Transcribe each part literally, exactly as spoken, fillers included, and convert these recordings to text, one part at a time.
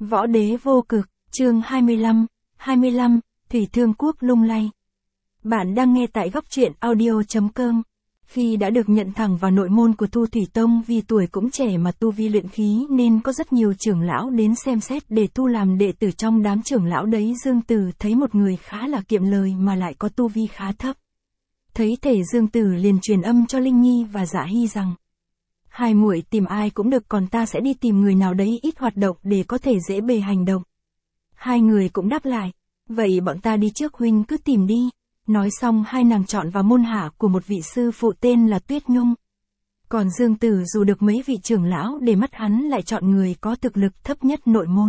Võ đế vô cực, chương hai mươi lăm, hai mươi lăm, Thủy Thương Quốc lung lay. Bạn đang nghe tại góc truyện audio.com. Khi đã được nhận thẳng vào nội môn của Thu Thủy Tông, vì tuổi cũng trẻ mà tu vi luyện khí nên có rất nhiều trưởng lão đến xem xét để tu làm đệ tử. Trong đám trưởng lão đấy, Dương Tử thấy một người khá là kiệm lời mà lại có tu vi khá thấp. Thấy thể, Dương Tử liền truyền âm cho Linh Nhi và Dạ Hy rằng: hai muội tìm ai cũng được, còn ta sẽ đi tìm người nào đấy ít hoạt động để có thể dễ bề hành động. Hai người cũng đáp lại: vậy bọn ta đi trước, huynh cứ tìm đi. Nói xong hai nàng chọn vào môn hạ của một vị sư phụ tên là Tuyết Nhung. Còn Dương Tử dù được mấy vị trưởng lão để mắt, hắn lại chọn người có thực lực thấp nhất nội môn.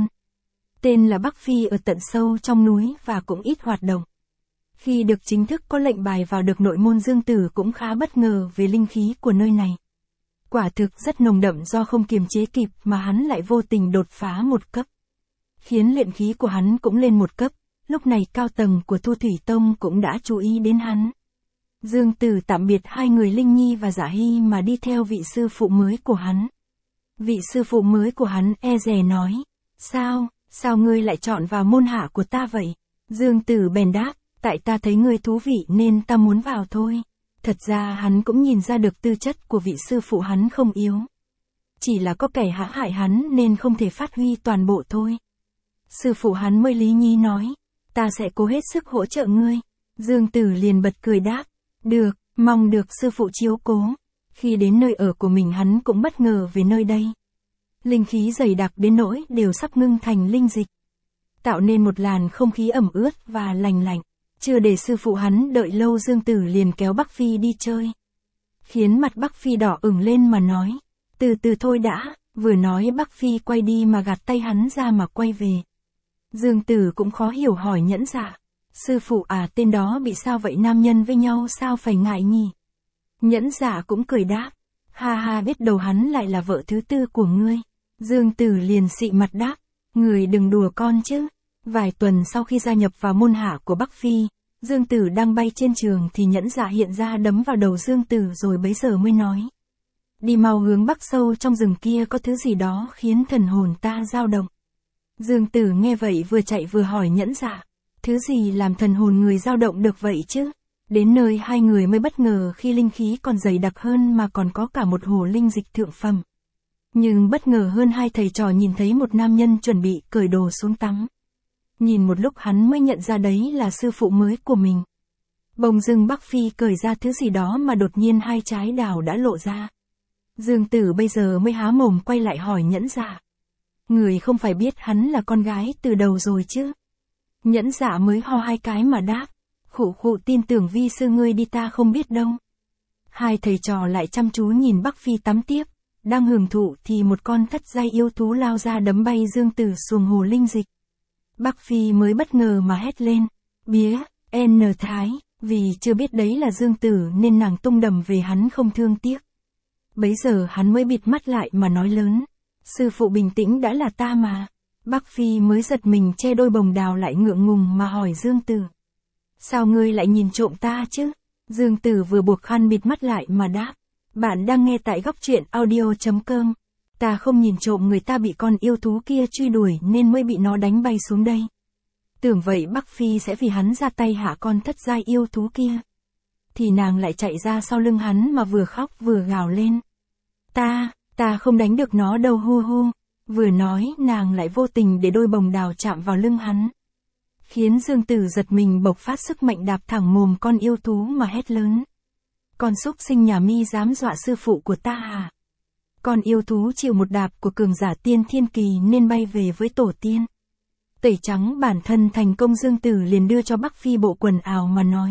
Tên là Bắc Phi, ở tận sâu trong núi và cũng ít hoạt động. Khi được chính thức có lệnh bài vào được nội môn, Dương Tử cũng khá bất ngờ về linh khí của nơi này. Quả thực rất nồng đậm, do không kiềm chế kịp mà hắn lại vô tình đột phá một cấp, khiến luyện khí của hắn cũng lên một cấp. Lúc này cao tầng của Thu Thủy Tông cũng đã chú ý đến hắn. Dương Tử tạm biệt hai người Linh Nhi và Dạ Hy mà đi theo vị sư phụ mới của hắn. Vị sư phụ mới của hắn e dè nói: Sao, sao ngươi lại chọn vào môn hạ của ta vậy? Dương Tử bèn đáp: tại ta thấy ngươi thú vị nên ta muốn vào thôi. Thật ra hắn cũng nhìn ra được tư chất của vị sư phụ hắn không yếu. Chỉ là có kẻ hãm hại hắn nên không thể phát huy toàn bộ thôi. Sư phụ hắn mới Lý Nhi nói: ta sẽ cố hết sức hỗ trợ ngươi. Dương Tử liền bật cười đáp: được, mong được sư phụ chiếu cố. Khi đến nơi ở của mình, hắn cũng bất ngờ về nơi đây. Linh khí dày đặc đến nỗi đều sắp ngưng thành linh dịch, tạo nên một làn không khí ẩm ướt và lành lạnh. Chưa để sư phụ hắn đợi lâu, Dương Tử liền kéo Bắc Phi đi chơi, khiến mặt Bắc Phi đỏ ửng lên mà nói: từ từ thôi đã. Vừa nói Bắc Phi quay đi mà gạt tay hắn ra mà quay về. Dương Tử cũng khó hiểu hỏi Nhẫn Dạ: sư phụ à, tên đó bị sao vậy? Nam nhân với nhau sao phải ngại nhỉ? Nhẫn Dạ cũng cười đáp: ha ha, biết đâu hắn lại là vợ thứ tư của ngươi. Dương Tử liền xị mặt đáp: người đừng đùa con chứ. Vài tuần sau khi gia nhập vào môn hạ của Bắc Phi, Dương Tử đang bay trên trường thì Nhẫn Dạ hiện ra đấm vào đầu Dương Tử, rồi bấy giờ mới nói: đi mau, hướng bắc sâu trong rừng kia có thứ gì đó khiến thần hồn ta dao động. Dương Tử nghe vậy vừa chạy vừa hỏi Nhẫn Dạ: thứ gì làm thần hồn người dao động được vậy chứ? Đến nơi hai người mới bất ngờ khi linh khí còn dày đặc hơn mà còn có cả một hồ linh dịch thượng phẩm. Nhưng bất ngờ hơn, hai thầy trò nhìn thấy một nam nhân chuẩn bị cởi đồ xuống tắm. Nhìn một lúc hắn mới nhận ra đấy là sư phụ mới của mình. Bỗng dưng Bắc Phi cởi ra thứ gì đó mà đột nhiên hai trái đào đã lộ ra. Dương Tử bây giờ mới há mồm quay lại hỏi Nhẫn Dạ: người không phải biết hắn là con gái từ đầu rồi chứ? Nhẫn Dạ mới ho hai cái mà đáp: khụ khụ, tin tưởng vi sư ngươi đi, ta không biết đâu. Hai thầy trò lại chăm chú nhìn Bắc Phi tắm tiếp. Đang hưởng thụ thì một con thất giai yêu thú lao ra đấm bay Dương Tử xuống hồ linh dịch. Bắc Phi mới bất ngờ mà hét lên: bía, N Thái. Vì chưa biết đấy là Dương Tử nên nàng tung đầm về hắn không thương tiếc. Bấy giờ hắn mới bịt mắt lại mà nói lớn: sư phụ bình tĩnh đã, là ta mà. Bắc Phi mới giật mình che đôi bồng đào lại, ngượng ngùng mà hỏi Dương Tử: sao ngươi lại nhìn trộm ta chứ? Dương Tử vừa buộc khăn bịt mắt lại mà đáp: bạn đang nghe tại góc truyện audio.com. Ta không nhìn trộm, người ta bị con yêu thú kia truy đuổi nên mới bị nó đánh bay xuống đây. Tưởng vậy Bắc Phi sẽ vì hắn ra tay hạ con thất giai yêu thú kia, thì nàng lại chạy ra sau lưng hắn mà vừa khóc vừa gào lên: ta, ta không đánh được nó đâu, hu hu. Vừa nói nàng lại vô tình để đôi bồng đào chạm vào lưng hắn, khiến Dương Tử giật mình, bộc phát sức mạnh đạp thẳng mồm con yêu thú mà hét lớn: con súc sinh nhà mi dám dọa sư phụ của ta à? Con yêu thú chịu một đạp của cường giả tiên thiên kỳ nên bay về với tổ tiên. Tẩy trắng bản thân thành công, Dương Tử liền đưa cho Bắc Phi bộ quần áo mà nói: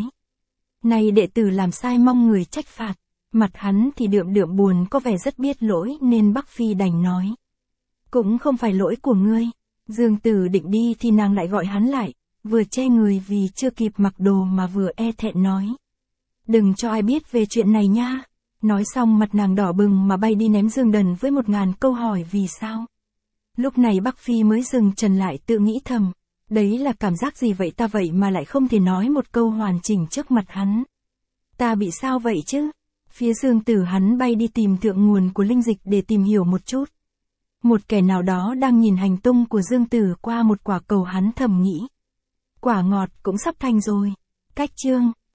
này đệ tử làm sai mong người trách phạt. Mặt hắn thì đượm đượm buồn, có vẻ rất biết lỗi nên Bắc Phi đành nói: cũng không phải lỗi của ngươi. Dương Tử định đi thì nàng lại gọi hắn lại, vừa che người vì chưa kịp mặc đồ mà vừa e thẹn nói: đừng cho ai biết về chuyện này nha. Nói xong mặt nàng đỏ bừng mà bay đi ném Dương Đần với một ngàn câu hỏi vì sao. Lúc này Bắc Phi mới dừng chân lại, tự nghĩ thầm: đấy là cảm giác gì vậy ta, vậy mà lại không thể nói một câu hoàn chỉnh trước mặt hắn. Ta bị sao vậy chứ? Phía Dương Tử hắn bay đi tìm thượng nguồn của linh dịch để tìm hiểu một chút. Một kẻ nào đó đang nhìn hành tung của Dương Tử qua một quả cầu, hắn thầm nghĩ. Quả ngọt cũng sắp thành rồi. Cách chương